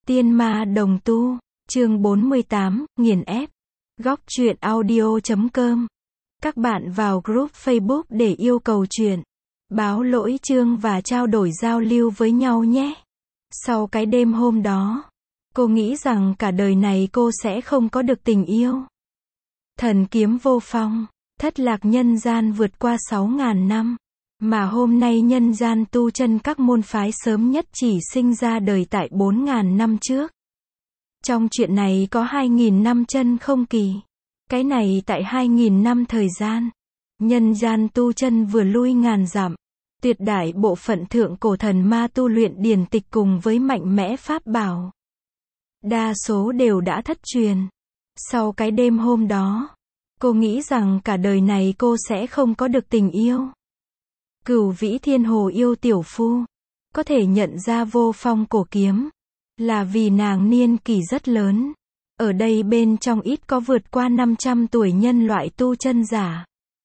Tiên ma đồng tu, chương 48, nghiền ép. Góc truyện audio.com. Các bạn vào group Facebook để yêu cầu truyện, báo lỗi chương và trao đổi giao lưu với nhau nhé. Sau cái đêm hôm đó, cô nghĩ rằng cả đời này cô sẽ không có được tình yêu. Thần kiếm vô phong, thất lạc nhân gian vượt qua 6.000 năm. Mà hôm nay nhân gian tu chân các môn phái sớm nhất chỉ sinh ra đời tại 4.000 năm trước. Trong chuyện này có 2.000 năm chân không kỳ. Cái này tại 2.000 năm thời gian. Nhân gian tu chân vừa lui ngàn dặm. Tuyệt đại bộ phận thượng cổ thần ma tu luyện điển tịch cùng với mạnh mẽ pháp bảo. Đa số đều đã thất truyền. Sau cái đêm hôm đó, cô nghĩ rằng cả đời này cô sẽ không có được tình yêu. Cửu vĩ thiên hồ yêu tiểu phu, có thể nhận ra vô phong cổ kiếm, là vì nàng niên kỷ rất lớn. Ở đây bên trong ít có vượt qua 500 tuổi nhân loại tu chân giả.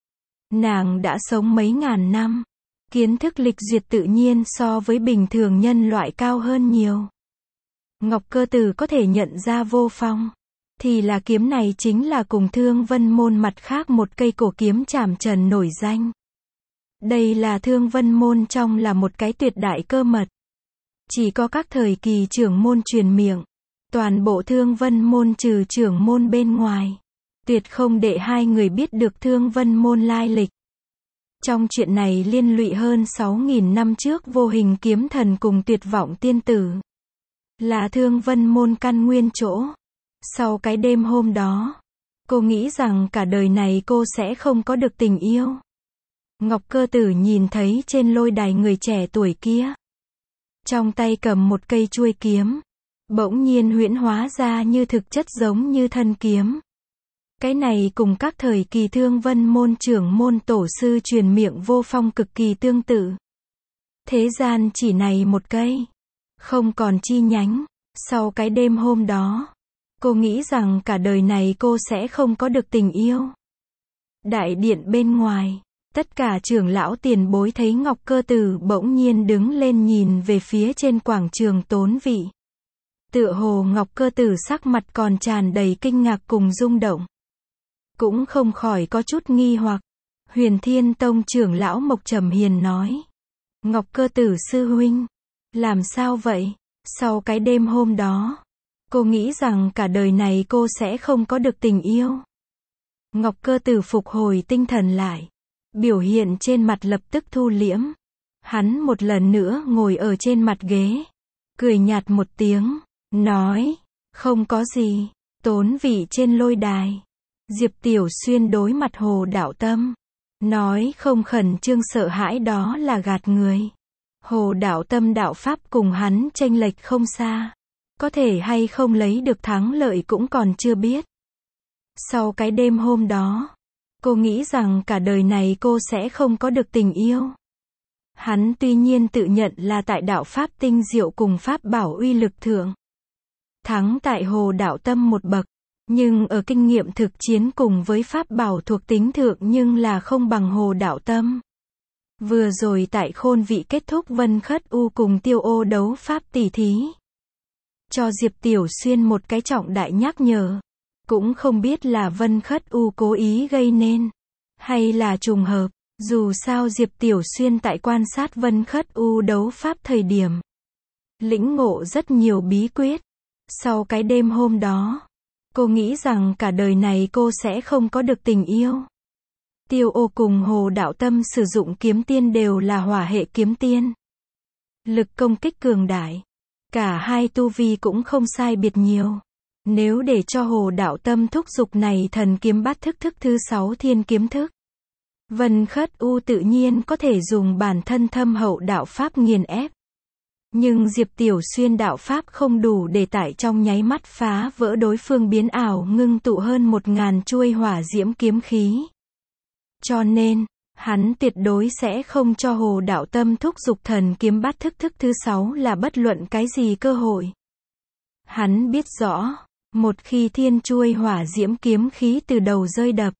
Nàng đã sống mấy ngàn năm, kiến thức lịch duyệt tự nhiên so với bình thường nhân loại cao hơn nhiều. Ngọc Cơ Tử có thể nhận ra vô phong, thì là kiếm này chính là cùng Thương Vân Môn mặt khác một cây cổ kiếm trảm trần nổi danh. Đây là Thương Vân Môn trong là một cái tuyệt đại cơ mật. Chỉ có các thời kỳ trưởng môn truyền miệng. Toàn bộ Thương Vân Môn trừ trưởng môn bên ngoài. Tuyệt không để hai người biết được Thương Vân Môn lai lịch. Trong chuyện này liên lụy hơn 6.000 năm trước vô hình kiếm thần cùng tuyệt vọng tiên tử. Là Thương Vân Môn căn nguyên chỗ. Sau cái đêm hôm đó, cô nghĩ rằng cả đời này cô sẽ không có được tình yêu. Ngọc Cơ Tử nhìn thấy trên lôi đài người trẻ tuổi kia, trong tay cầm một cây chuôi kiếm, bỗng nhiên huyễn hóa ra như thực chất giống như thân kiếm. Cái này cùng các thời kỳ Thương Vân Môn trưởng môn tổ sư truyền miệng vô phong cực kỳ tương tự. Thế gian chỉ này một cây, không còn chi nhánh. Sau cái đêm hôm đó, cô nghĩ rằng cả đời này cô sẽ không có được tình yêu. Đại điện bên ngoài, tất cả trưởng lão tiền bối thấy Ngọc Cơ Tử bỗng nhiên đứng lên nhìn về phía trên quảng trường tốn vị. Tựa hồ Ngọc Cơ Tử sắc mặt còn tràn đầy kinh ngạc cùng rung động. Cũng không khỏi có chút nghi hoặc. Huyền Thiên Tông trưởng lão Mộc Trầm Hiền nói. Ngọc Cơ Tử sư huynh, làm sao vậy? Sau cái đêm hôm đó, cô nghĩ rằng cả đời này cô sẽ không có được tình yêu. Ngọc Cơ Tử phục hồi tinh thần lại. Biểu hiện trên mặt lập tức thu liễm. Hắn một lần nữa ngồi ở trên mặt ghế. Cười nhạt một tiếng. Nói. Không có gì. Tốn vị trên lôi đài. Diệp Tiểu Xuyên đối mặt Hồ Đạo Tâm. Nói không khẩn trương sợ hãi đó là gạt người. Hồ Đạo Tâm đạo pháp cùng hắn chênh lệch không xa. Có thể hay không lấy được thắng lợi cũng còn chưa biết. Sau cái đêm hôm đó, cô nghĩ rằng cả đời này cô sẽ không có được tình yêu. Hắn tuy nhiên tự nhận là tại đạo pháp tinh diệu cùng pháp bảo uy lực thượng. Thắng tại Hồ Đạo Tâm một bậc. Nhưng ở kinh nghiệm thực chiến cùng với pháp bảo thuộc tính thượng nhưng là không bằng Hồ Đạo Tâm. Vừa rồi tại Khôn Vị kết thúc Vân Khất U cùng Tiêu Ô đấu pháp tỉ thí. Cho Diệp Tiểu Xuyên một cái trọng đại nhắc nhở. Cũng không biết là Vân Khất U cố ý gây nên, hay là trùng hợp. Dù sao Diệp Tiểu Xuyên tại quan sát Vân Khất U đấu pháp thời điểm, lĩnh ngộ rất nhiều bí quyết. Sau cái đêm hôm đó, cô nghĩ rằng cả đời này cô sẽ không có được tình yêu. Tiêu Ô cùng Hồ Đạo Tâm sử dụng kiếm tiên đều là hỏa hệ kiếm tiên. Lực công kích cường đại. Cả hai tu vi cũng không sai biệt nhiều. Nếu để cho Hồ Đạo Tâm thúc giục này thần kiếm bát thức thức thứ 6 thiên kiếm thức, Vân Khất U tự nhiên có thể dùng bản thân thâm hậu đạo pháp nghiền ép. Nhưng Diệp Tiểu Xuyên đạo pháp không đủ để tại trong nháy mắt phá vỡ đối phương biến ảo ngưng tụ hơn 1.000 chuôi hỏa diễm kiếm khí. Cho nên, hắn tuyệt đối sẽ không cho Hồ Đạo Tâm thúc giục thần kiếm bát thức thức thứ 6 là bất luận cái gì cơ hội. Hắn biết rõ, một khi thiên chuôi hỏa diễm kiếm khí từ đầu rơi đập,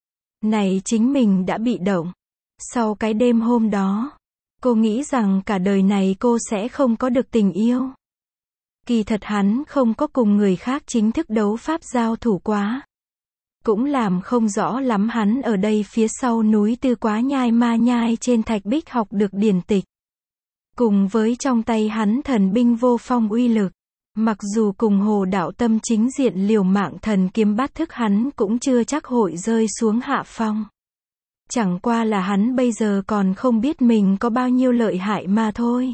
này chính mình đã bị động. Sau cái đêm hôm đó, cô nghĩ rằng cả đời này cô sẽ không có được tình yêu. Kỳ thật hắn không có cùng người khác chính thức đấu pháp giao thủ quá. Cũng làm không rõ lắm hắn ở đây phía sau núi Tư Quá Nhai Ma Nhai trên thạch bích học được điển tịch. Cùng với trong tay hắn thần binh vô phong uy lực. Mặc dù cùng Hồ Đạo Tâm chính diện liều mạng thần kiếm bát thức hắn cũng chưa chắc hội rơi xuống hạ phong. Chẳng qua là hắn bây giờ còn không biết mình có bao nhiêu lợi hại mà thôi.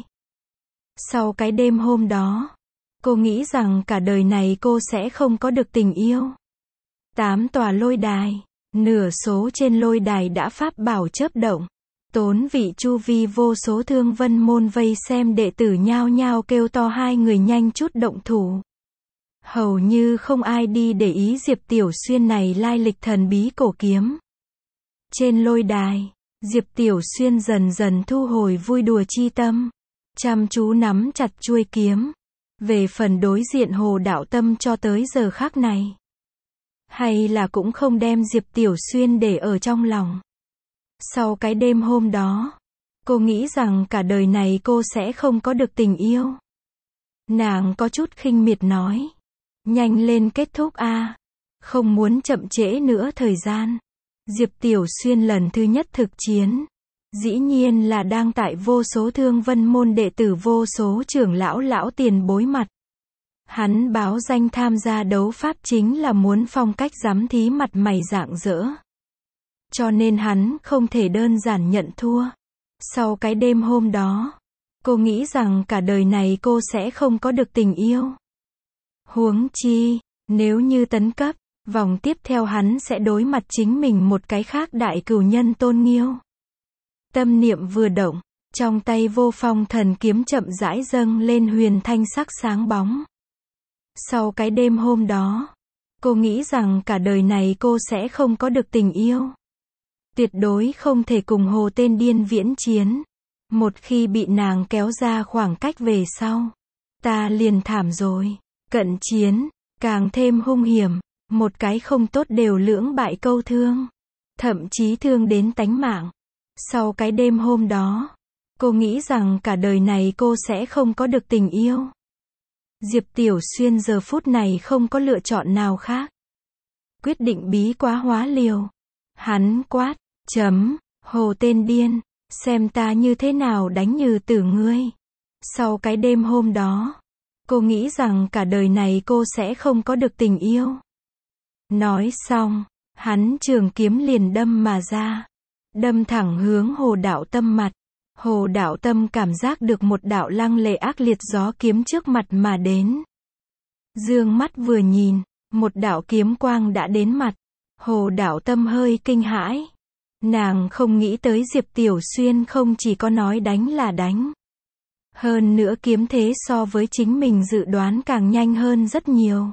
Sau cái đêm hôm đó, cô nghĩ rằng cả đời này cô sẽ không có được tình yêu. 8 tòa lôi đài, nửa số trên lôi đài đã pháp bảo chớp động. Tốn vị chu vi vô số thương vân môn vây xem đệ tử nhao nhao kêu to hai người nhanh chút động thủ. Hầu như không ai đi để ý Diệp Tiểu Xuyên này lai lịch thần bí cổ kiếm. Trên lôi đài, Diệp Tiểu Xuyên dần dần thu hồi vui đùa chi tâm, chăm chú nắm chặt chuôi kiếm. Về phần đối diện Hồ Đạo Tâm cho tới giờ khắc này, hay là cũng không đem Diệp Tiểu Xuyên để ở trong lòng. Sau cái đêm hôm đó, cô nghĩ rằng cả đời này cô sẽ không có được tình yêu. Nàng có chút khinh miệt nói. Nhanh lên kết thúc a, không muốn chậm trễ nữa thời gian. Diệp Tiểu Xuyên lần thứ nhất thực chiến. Dĩ nhiên là đang tại vô số thương vân môn đệ tử vô số trưởng lão tiền bối mặt. Hắn báo danh tham gia đấu pháp chính là muốn phong cách giám thí mặt mày rạng rỡ. Cho nên hắn không thể đơn giản nhận thua. Sau cái đêm hôm đó, cô nghĩ rằng cả đời này cô sẽ không có được tình yêu. Huống chi, nếu như tấn cấp, vòng tiếp theo hắn sẽ đối mặt chính mình một cái khác đại cửu nhân Tôn Nghiêu. Tâm niệm vừa động, trong tay vô phong thần kiếm chậm rãi dâng lên huyền thanh sắc sáng bóng. Sau cái đêm hôm đó, cô nghĩ rằng cả đời này cô sẽ không có được tình yêu. Tuyệt đối không thể cùng Hồ tên điên viễn chiến. Một khi bị nàng kéo ra khoảng cách về sau, ta liền thảm rồi. Cận chiến, càng thêm hung hiểm, một cái không tốt đều lưỡng bại câu thương. Thậm chí thương đến tánh mạng. Sau cái đêm hôm đó, cô nghĩ rằng cả đời này cô sẽ không có được tình yêu. Diệp Tiểu Xuyên giờ phút này không có lựa chọn nào khác. Quyết định bí quá hóa liều. Hắn quát, Hồ tên điên, xem ta như thế nào đánh nhừ tử ngươi. Sau cái đêm hôm đó, cô nghĩ rằng cả đời này cô sẽ không có được tình yêu. Nói xong, hắn trường kiếm liền đâm mà ra. Đâm thẳng hướng Hồ Đạo Tâm mặt. Hồ Đạo Tâm cảm giác được một đạo lăng lệ ác liệt gió kiếm trước mặt mà đến. Dương mắt vừa nhìn, một đạo kiếm quang đã đến mặt. Hồ Đạo Tâm hơi kinh hãi. Nàng không nghĩ tới Diệp Tiểu Xuyên không chỉ có nói đánh là đánh. Hơn nữa kiếm thế so với chính mình dự đoán càng nhanh hơn rất nhiều.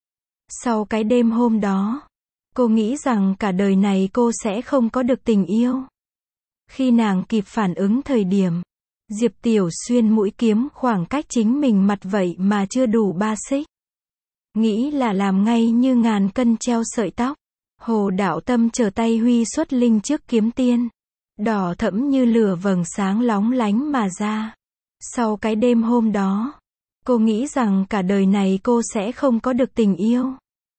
Sau cái đêm hôm đó, cô nghĩ rằng cả đời này cô sẽ không có được tình yêu. Khi nàng kịp phản ứng thời điểm, Diệp Tiểu Xuyên mũi kiếm khoảng cách chính mình mặt vậy mà chưa đủ 3 xích. Nghĩ là làm ngay như ngàn cân treo sợi tóc. Hồ Đạo Tâm trở tay huy xuất linh trước kiếm tiên. Đỏ thẫm như lửa vầng sáng lóng lánh mà ra. Sau cái đêm hôm đó, cô nghĩ rằng cả đời này cô sẽ không có được tình yêu.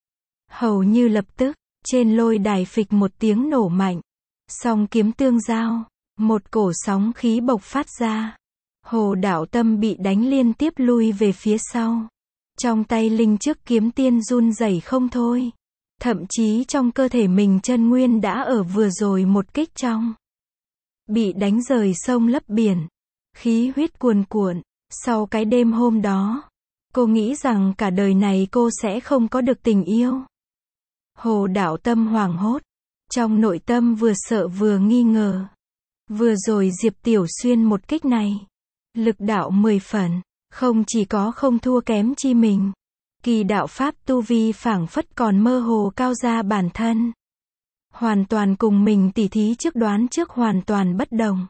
Hầu như lập tức, trên lôi đài phịch một tiếng nổ mạnh. Song kiếm tương giao, một cổ sóng khí bộc phát ra. Hồ Đạo Tâm bị đánh liên tiếp lui về phía sau. Trong tay linh trước kiếm tiên run rẩy không thôi. Thậm chí trong cơ thể mình chân nguyên đã ở vừa rồi một kích trong. Bị đánh rời sông lấp biển. Khí huyết cuồn cuộn. Sau cái đêm hôm đó, cô nghĩ rằng cả đời này cô sẽ không có được tình yêu. Hồ Đạo Tâm hoảng hốt. Trong nội tâm vừa sợ vừa nghi ngờ. Vừa rồi Diệp Tiểu Xuyên một kích này. Lực đạo 10 phần. Không chỉ có không thua kém chi mình. Kỳ đạo pháp tu vi phảng phất còn mơ hồ cao ra bản thân. Hoàn toàn cùng mình tỉ thí trước đoán trước hoàn toàn bất đồng.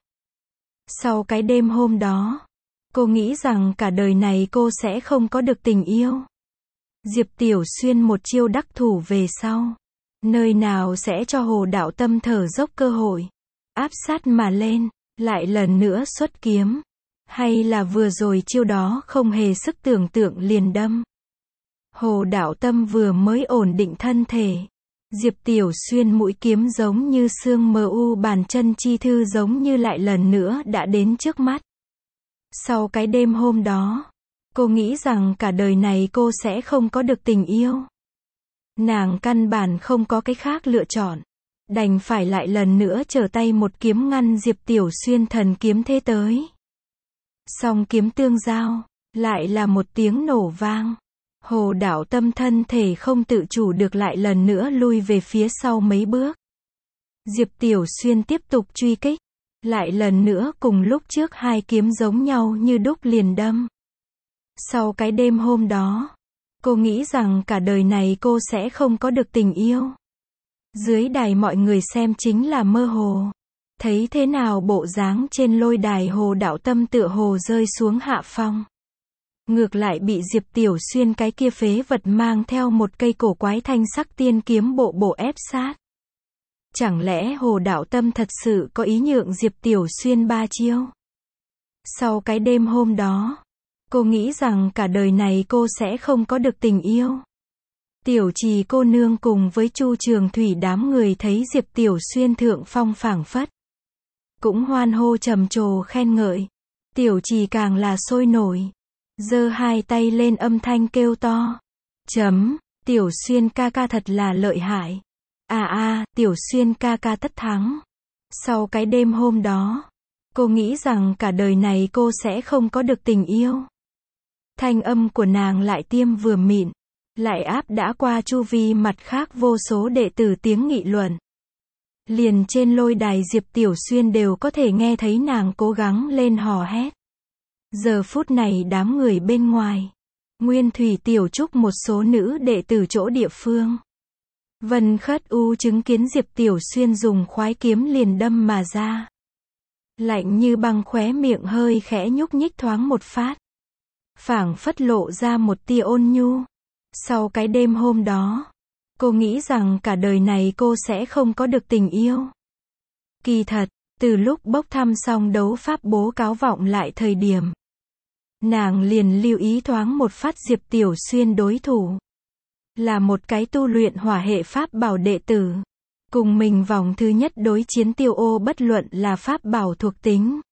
Sau cái đêm hôm đó, cô nghĩ rằng cả đời này cô sẽ không có được tình yêu. Diệp Tiểu Xuyên một chiêu đắc thủ về sau. Nơi nào sẽ cho Hồ Đạo Tâm thở dốc cơ hội. Áp sát mà lên, lại lần nữa xuất kiếm. Hay là vừa rồi chiêu đó không hề sức tưởng tượng liền đâm. Hồ Đạo Tâm vừa mới ổn định thân thể. Diệp Tiểu Xuyên mũi kiếm giống như sương mờ u, bàn chân chi thư giống như lại lần nữa đã đến trước mắt. Sau cái đêm hôm đó, cô nghĩ rằng cả đời này cô sẽ không có được tình yêu. Nàng căn bản không có cái khác lựa chọn. Đành phải lại lần nữa trở tay một kiếm ngăn Diệp Tiểu Xuyên thần kiếm thế tới. Song kiếm tương giao, lại là một tiếng nổ vang. Hồ Đạo Tâm thân thể không tự chủ được lại lần nữa lui về phía sau mấy bước. Diệp Tiểu Xuyên tiếp tục truy kích. Lại lần nữa cùng lúc trước hai kiếm giống nhau như đúc liền đâm. Sau cái đêm hôm đó, cô nghĩ rằng cả đời này cô sẽ không có được tình yêu. Dưới đài mọi người xem chính là mơ hồ. Thấy thế nào bộ dáng trên lôi đài Hồ Đạo Tâm tựa hồ rơi xuống hạ phong. Ngược lại bị Diệp Tiểu Xuyên cái kia phế vật mang theo một cây cổ quái thanh sắc tiên kiếm bộ bộ ép sát. Chẳng lẽ Hồ Đạo Tâm thật sự có ý nhượng Diệp Tiểu Xuyên 3 chiêu? Sau cái đêm hôm đó, cô nghĩ rằng cả đời này cô sẽ không có được tình yêu. Tiểu Trì cô nương cùng với Chu Trường Thủy đám người thấy Diệp Tiểu Xuyên thượng phong phảng phất, cũng hoan hô trầm trồ khen ngợi. Tiểu Trì càng là sôi nổi, giơ hai tay lên âm thanh kêu to. Tiểu Xuyên ca ca thật là lợi hại. Tiểu Xuyên ca ca tất thắng. Sau cái đêm hôm đó, cô nghĩ rằng cả đời này cô sẽ không có được tình yêu. Thanh âm của nàng lại tiêm vừa mịn, lại áp đã qua chu vi mặt khác vô số đệ tử tiếng nghị luận. Liền trên lôi đài Diệp Tiểu Xuyên đều có thể nghe thấy nàng cố gắng lên hò hét. Giờ phút này đám người bên ngoài, Nguyên Thủy Tiểu Trúc một số nữ đệ tử chỗ địa phương, Vân Khất U chứng kiến Diệp Tiểu Xuyên dùng khoái kiếm liền đâm mà ra. Lạnh như băng khóe miệng hơi khẽ nhúc nhích thoáng một phát. Phảng phất lộ ra một tia ôn nhu. Sau cái đêm hôm đó, cô nghĩ rằng cả đời này cô sẽ không có được tình yêu. Kỳ thật, từ lúc bốc thăm xong đấu pháp bố cáo vọng lại thời điểm, nàng liền lưu ý thoáng một phát Diệp Tiểu Xuyên đối thủ là một cái tu luyện hỏa hệ pháp bảo đệ tử. Cùng mình vòng thứ nhất đối chiến Tiêu Ô bất luận là pháp bảo thuộc tính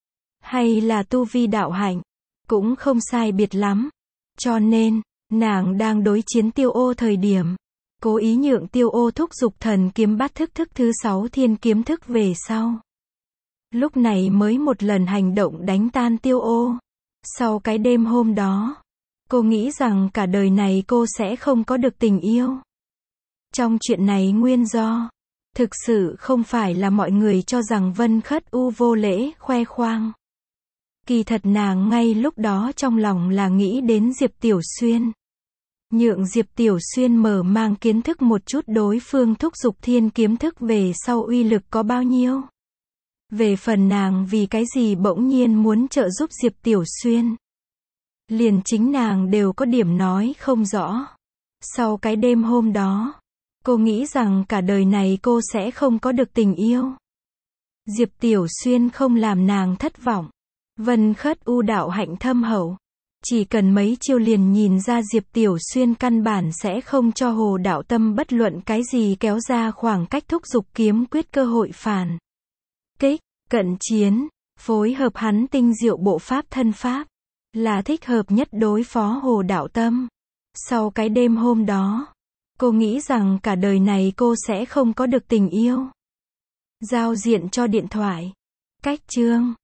hay là tu vi đạo hạnh, cũng không sai biệt lắm. Cho nên, nàng đang đối chiến Tiêu Ô thời điểm, cố ý nhượng Tiêu Ô thúc giục thần kiếm bát thức thức thứ 6 thiên kiếm thức về sau. Lúc này mới một lần hành động đánh tan Tiêu Ô. Sau cái đêm hôm đó, cô nghĩ rằng cả đời này cô sẽ không có được tình yêu. Trong chuyện này nguyên do, thực sự không phải là mọi người cho rằng Vân Khất U vô lễ, khoe khoang. Kỳ thật nàng ngay lúc đó trong lòng là nghĩ đến Diệp Tiểu Xuyên. Nhượng Diệp Tiểu Xuyên mở mang kiến thức một chút đối phương thúc giục thiên kiếm thức về sau uy lực có bao nhiêu. Về phần nàng vì cái gì bỗng nhiên muốn trợ giúp Diệp Tiểu Xuyên, liền chính nàng đều có điểm nói không rõ. Sau cái đêm hôm đó, cô nghĩ rằng cả đời này cô sẽ không có được tình yêu. Diệp Tiểu Xuyên không làm nàng thất vọng. Vân Khất U đạo hạnh thâm hậu, chỉ cần mấy chiêu liền nhìn ra Diệp Tiểu Xuyên căn bản sẽ không cho Hồ Đạo Tâm bất luận cái gì kéo ra khoảng cách thúc giục kiếm quyết cơ hội phản kích. Cận chiến, phối hợp hắn tinh diệu bộ pháp thân pháp, là thích hợp nhất đối phó Hồ Đạo Tâm. Sau cái đêm hôm đó, cô nghĩ rằng cả đời này cô sẽ không có được tình yêu. Giao diện cho điện thoại. Cách chương